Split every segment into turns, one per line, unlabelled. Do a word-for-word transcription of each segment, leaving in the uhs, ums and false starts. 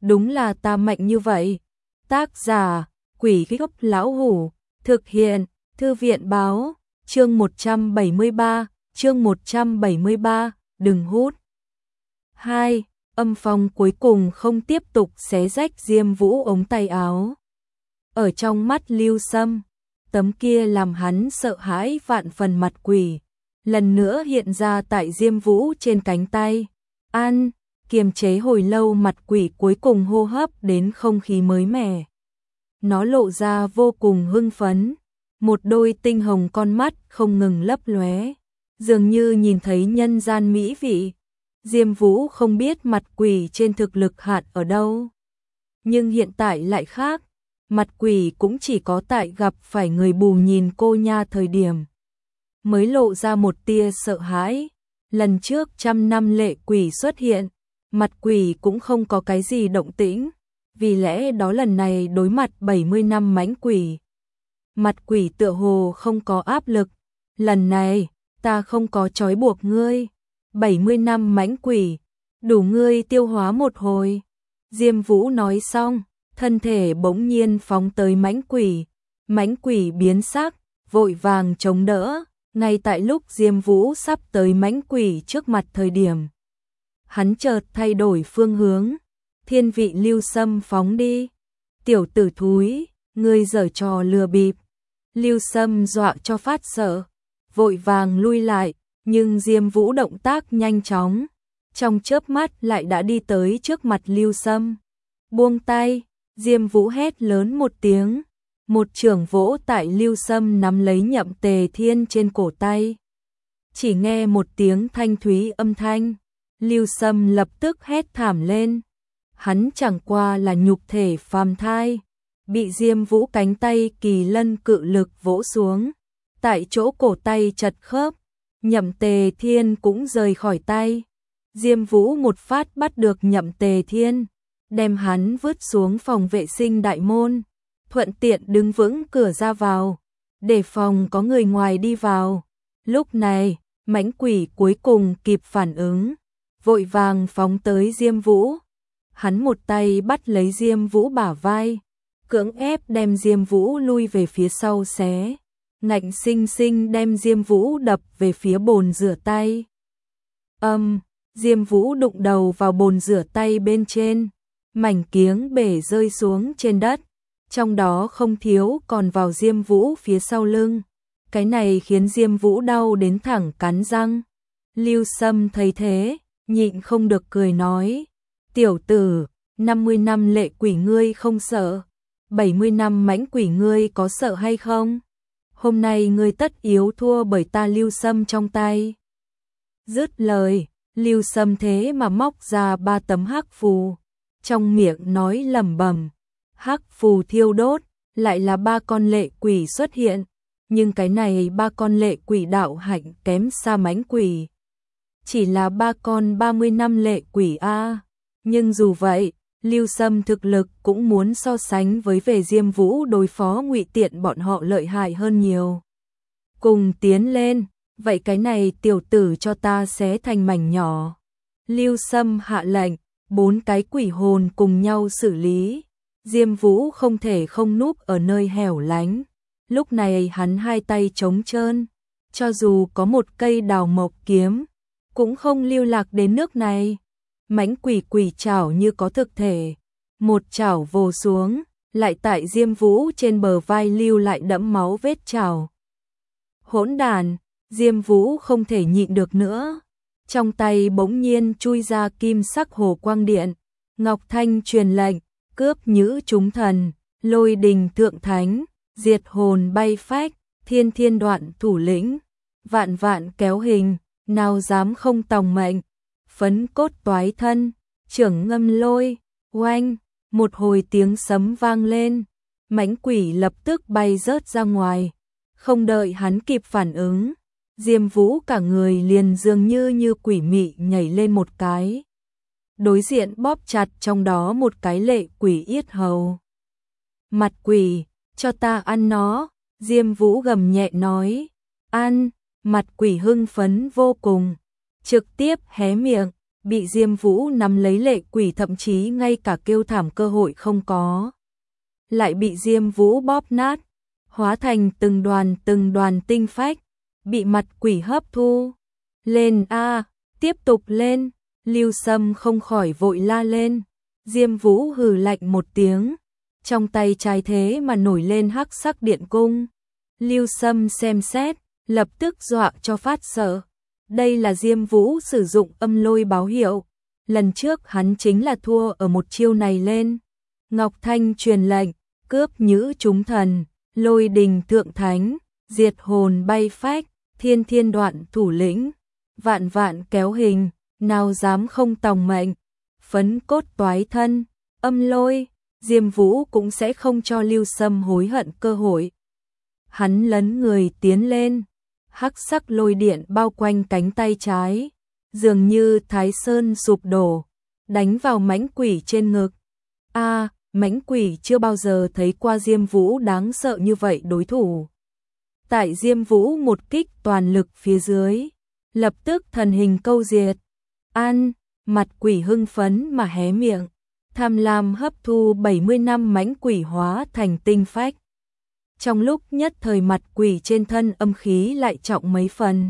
đúng là ta mạnh như vậy. Tác giả, Quỷ Gốc Lão Hủ, thực hiện, Thư viện Báo, chương một trăm bảy mươi ba, chương một trăm bảy mươi ba, đừng hút. hai. Âm phong cuối cùng không tiếp tục xé rách Diêm Vũ ống tay áo. Ở trong mắt Lưu Sâm, tấm kia làm hắn sợ hãi vạn phần mặt quỷ, lần nữa hiện ra tại Diêm Vũ trên cánh tay. An, kiềm chế hồi lâu mặt quỷ cuối cùng hô hấp đến không khí mới mẻ. Nó lộ ra vô cùng hưng phấn, một đôi tinh hồng con mắt không ngừng lấp lóe, dường như nhìn thấy nhân gian mỹ vị. Diêm Vũ không biết mặt quỷ trên thực lực hạn ở đâu, nhưng hiện tại lại khác, mặt quỷ cũng chỉ có tại gặp phải người bù nhìn cô nha thời điểm mới lộ ra một tia sợ hãi. Lần trước trăm năm lệ quỷ xuất hiện, mặt quỷ cũng không có cái gì động tĩnh, vì lẽ đó lần này đối mặt bảy mươi năm mãnh quỷ, mặt quỷ tựa hồ không có áp lực. Lần này, ta không có trói buộc ngươi, bảy mươi năm mãnh quỷ, đủ ngươi tiêu hóa một hồi. Diêm Vũ nói xong, thân thể bỗng nhiên phóng tới mãnh quỷ, mãnh quỷ biến sắc, vội vàng chống đỡ. Ngay tại lúc Diêm Vũ sắp tới mãnh quỷ trước mặt thời điểm, hắn chợt thay đổi phương hướng. Thiên vị Lưu Sâm phóng đi. Tiểu tử thúi, ngươi giở trò lừa bịp. Lưu Sâm dọa cho phát sợ, vội vàng lui lại, nhưng Diêm Vũ động tác nhanh chóng, trong chớp mắt lại đã đi tới trước mặt Lưu Sâm. Buông tay, Diêm Vũ hét lớn một tiếng, một chưởng vỗ tại Lưu Sâm nắm lấy Nhậm Tề Thiên trên cổ tay. Chỉ nghe một tiếng thanh thúy âm thanh, Lưu Sâm lập tức hét thảm lên. Hắn chẳng qua là nhục thể phàm thai, bị Diêm Vũ cánh tay kỳ lân cự lực vỗ xuống, tại chỗ cổ tay chật khớp, Nhậm Tề Thiên cũng rời khỏi tay. Diêm Vũ một phát bắt được Nhậm Tề Thiên, đem hắn vứt xuống phòng vệ sinh đại môn, thuận tiện đứng vững cửa ra vào, để phòng có người ngoài đi vào. Lúc này, mãnh quỷ cuối cùng kịp phản ứng, vội vàng phóng tới Diêm Vũ. Hắn một tay bắt lấy Diêm Vũ bả vai, cưỡng ép đem Diêm Vũ lui về phía sau xé, ngạnh sinh sinh đem Diêm Vũ đập về phía bồn rửa tay. Âm, Diêm Vũ đụng đầu vào bồn rửa tay bên trên, mảnh kiếng bể rơi xuống trên đất, trong đó không thiếu còn vào Diêm Vũ phía sau lưng. Cái này khiến Diêm Vũ đau đến thẳng cắn răng. Lưu Sâm thấy thế, nhịn không được cười nói, tiểu tử, năm mươi năm lệ quỷ ngươi không sợ, bảy mươi năm mãnh quỷ ngươi có sợ hay không? Hôm nay ngươi tất yếu thua bởi ta Lưu Sâm trong tay. Dứt lời, Lưu Sâm thế mà móc ra ba tấm hắc phù, trong miệng nói lẩm bẩm, hắc phù thiêu đốt, lại là ba con lệ quỷ xuất hiện, nhưng cái này ba con lệ quỷ đạo hạnh kém xa mãnh quỷ, chỉ là ba con ba mươi năm lệ quỷ a. Nhưng dù vậy, Lưu Sâm thực lực cũng muốn so sánh với về Diêm Vũ đối phó Ngụy Tiện bọn họ lợi hại hơn nhiều. Cùng tiến lên, vậy cái này tiểu tử cho ta xé thành mảnh nhỏ. Lưu Sâm hạ lệnh, bốn cái quỷ hồn cùng nhau xử lý. Diêm Vũ không thể không núp ở nơi hẻo lánh. Lúc này hắn hai tay trống trơn, cho dù có một cây đào mộc kiếm, cũng không lưu lạc đến nước này. Mãnh quỷ quỷ chảo như có thực thể, một chảo vồ xuống, lại tại Diêm Vũ trên bờ vai lưu lại đẫm máu vết chảo. Hỗn đàn, Diêm Vũ không thể nhịn được nữa, trong tay bỗng nhiên chui ra kim sắc hồ quang điện, Ngọc Thanh truyền lệnh, cướp nhữ chúng thần, lôi đình thượng thánh, diệt hồn bay phách, thiên thiên đoạn thủ lĩnh, vạn vạn kéo hình, nào dám không tòng mệnh. Phấn cốt toái thân, trưởng ngâm lôi, oanh, một hồi tiếng sấm vang lên, mãnh quỷ lập tức bay rớt ra ngoài, không đợi hắn kịp phản ứng, Diêm Vũ cả người liền dường như như quỷ mị nhảy lên một cái, đối diện bóp chặt trong đó một cái lệ quỷ yết hầu. Mặt quỷ, cho ta ăn nó, Diêm Vũ gầm nhẹ nói, ăn, mặt quỷ hưng phấn vô cùng, trực tiếp hé miệng, bị Diêm Vũ nắm lấy lệ quỷ thậm chí ngay cả kêu thảm cơ hội không có. Lại bị Diêm Vũ bóp nát, hóa thành từng đoàn từng đoàn tinh phách, bị mặt quỷ hấp thu. Lên a, tiếp tục lên, Lưu Sâm không khỏi vội la lên. Diêm Vũ hừ lạnh một tiếng, trong tay trái thế mà nổi lên hắc sắc điện cung. Lưu Sâm xem xét, lập tức dọa cho phát sợ. Đây là Diêm Vũ sử dụng âm lôi báo hiệu. Lần trước hắn chính là thua ở một chiêu này lên. Ngọc Thanh truyền lệnh, cướp nhữ chúng thần, lôi đình thượng thánh, diệt hồn bay phách, thiên thiên đoạn thủ lĩnh, vạn vạn kéo hình, nào dám không tòng mệnh, phấn cốt toái thân, âm lôi, Diêm Vũ cũng sẽ không cho Lưu Sâm hối hận cơ hội. Hắn lấn người tiến lên, hắc sắc lôi điện bao quanh cánh tay trái, dường như Thái Sơn sụp đổ, đánh vào mãnh quỷ trên ngực. A, mãnh quỷ chưa bao giờ thấy qua Diêm Vũ đáng sợ như vậy đối thủ. Tại Diêm Vũ một kích toàn lực phía dưới, lập tức thần hình câu diệt. An, mặt quỷ hưng phấn mà hé miệng, tham lam hấp thu bảy mươi năm mãnh quỷ hóa thành tinh phách. Trong lúc nhất thời mặt quỷ trên thân âm khí lại trọng mấy phần.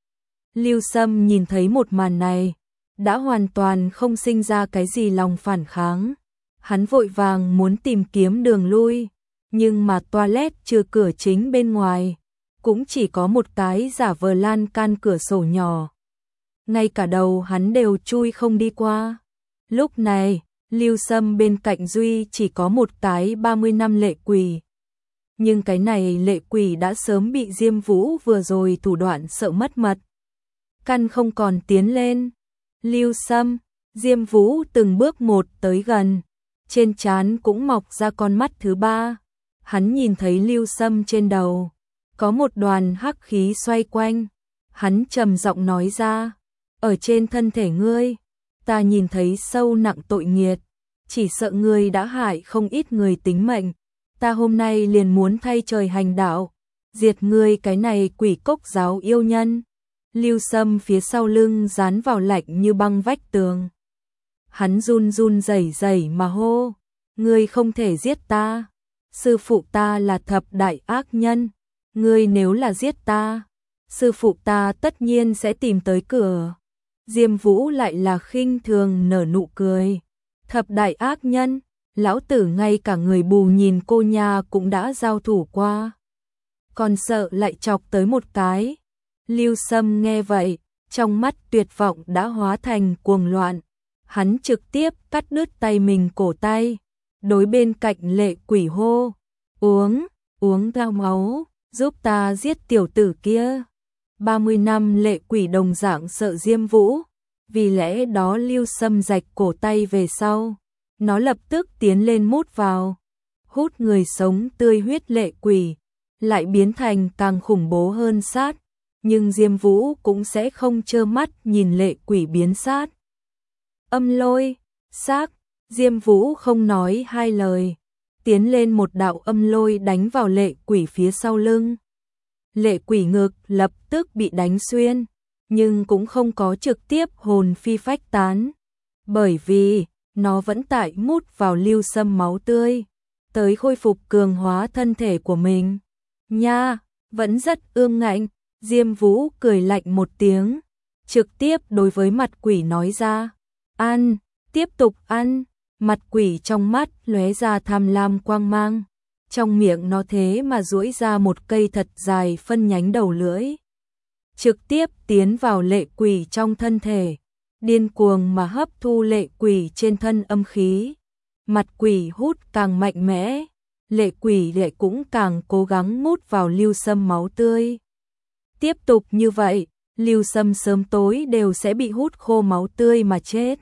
Lưu Sâm nhìn thấy một màn này, đã hoàn toàn không sinh ra cái gì lòng phản kháng. Hắn vội vàng muốn tìm kiếm đường lui, nhưng mà toilet trừ cửa chính bên ngoài, cũng chỉ có một cái giả vờ lan can cửa sổ nhỏ. Ngay cả đầu hắn đều chui không đi qua. Lúc này, Lưu Sâm bên cạnh Duy chỉ có một cái ba mươi năm lệ quỷ. Nhưng cái này lệ quỷ đã sớm bị Diêm Vũ vừa rồi thủ đoạn sợ mất mật. Căn không còn tiến lên. Lưu Sâm, Diêm Vũ từng bước một tới gần. Trên trán cũng mọc ra con mắt thứ ba. Hắn nhìn thấy Lưu Sâm trên đầu có một đoàn hắc khí xoay quanh. Hắn trầm giọng nói ra, ở trên thân thể ngươi, ta nhìn thấy sâu nặng tội nghiệt, chỉ sợ ngươi đã hại không ít người tính mệnh. Ta hôm nay liền muốn thay trời hành đạo, diệt ngươi cái này quỷ cốc giáo yêu nhân. Lưu Sâm phía sau lưng dán vào lạnh như băng vách tường. Hắn run run rẩy rẩy mà hô, ngươi không thể giết ta, sư phụ ta là thập đại ác nhân, ngươi nếu là giết ta, sư phụ ta tất nhiên sẽ tìm tới cửa. Diêm Vũ lại là khinh thường nở nụ cười, thập đại ác nhân, lão tử ngay cả người bù nhìn cô nha cũng đã giao thủ qua, còn sợ lại chọc tới một cái. Lưu Sâm nghe vậy, trong mắt tuyệt vọng đã hóa thành cuồng loạn. Hắn trực tiếp cắt đứt tay mình cổ tay, đối bên cạnh lệ quỷ hô, uống, uống gao máu, giúp ta giết tiểu tử kia. ba mươi năm lệ quỷ đồng dạng sợ Diêm Vũ, vì lẽ đó Lưu Sâm rạch cổ tay về sau, nó lập tức tiến lên mút vào, hút người sống tươi huyết lệ quỷ, lại biến thành càng khủng bố hơn sát, nhưng Diêm Vũ cũng sẽ không trơ mắt nhìn lệ quỷ biến sát. Âm lôi, xác, Diêm Vũ không nói hai lời, tiến lên một đạo âm lôi đánh vào lệ quỷ phía sau lưng. Lệ quỷ ngực lập tức bị đánh xuyên, nhưng cũng không có trực tiếp hồn phi phách tán, bởi vì nó vẫn tại mút vào Lưu Sâm máu tươi, tới khôi phục cường hóa thân thể của mình. Nha, vẫn rất ương ngạnh. Diêm Vũ cười lạnh một tiếng, trực tiếp đối với mặt quỷ nói ra, ăn, tiếp tục ăn. Mặt quỷ trong mắt lóe ra tham lam quang mang, trong miệng nó thế mà duỗi ra một cây thật dài phân nhánh đầu lưỡi, trực tiếp tiến vào lệ quỷ trong thân thể, điên cuồng mà hấp thu lệ quỷ trên thân âm khí. Mặt quỷ hút càng mạnh mẽ, lệ quỷ lại cũng càng cố gắng mút vào Lưu Sâm máu tươi. Tiếp tục như vậy, Lưu Sâm sớm tối đều sẽ bị hút khô máu tươi mà chết.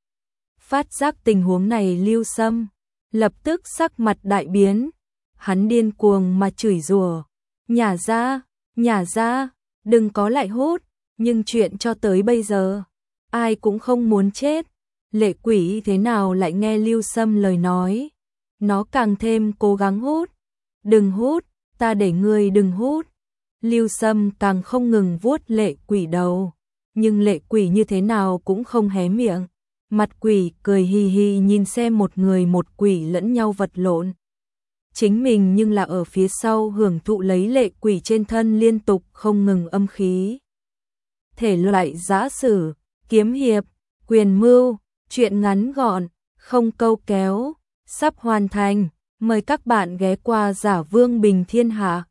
Phát giác tình huống này, Lưu Sâm lập tức sắc mặt đại biến, hắn điên cuồng mà chửi rủa, nhả ra, nhả ra, đừng có lại hút, nhưng chuyện cho tới bây giờ, ai cũng không muốn chết. Lệ quỷ thế nào lại nghe Lưu Sâm lời nói, nó càng thêm cố gắng hút, đừng hút, ta để ngươi đừng hút. Lưu Sâm càng không ngừng vuốt lệ quỷ đầu, nhưng lệ quỷ như thế nào cũng không hé miệng. Mặt quỷ cười hì hì nhìn xem một người một quỷ lẫn nhau vật lộn. Chính mình nhưng là ở phía sau hưởng thụ lấy lệ quỷ trên thân liên tục không ngừng âm khí. Thể loại giã sử, kiếm hiệp, quyền mưu, truyện ngắn gọn, không câu kéo, sắp hoàn thành. Mời các bạn ghé qua Giả Vương Bình Thiên Hạ.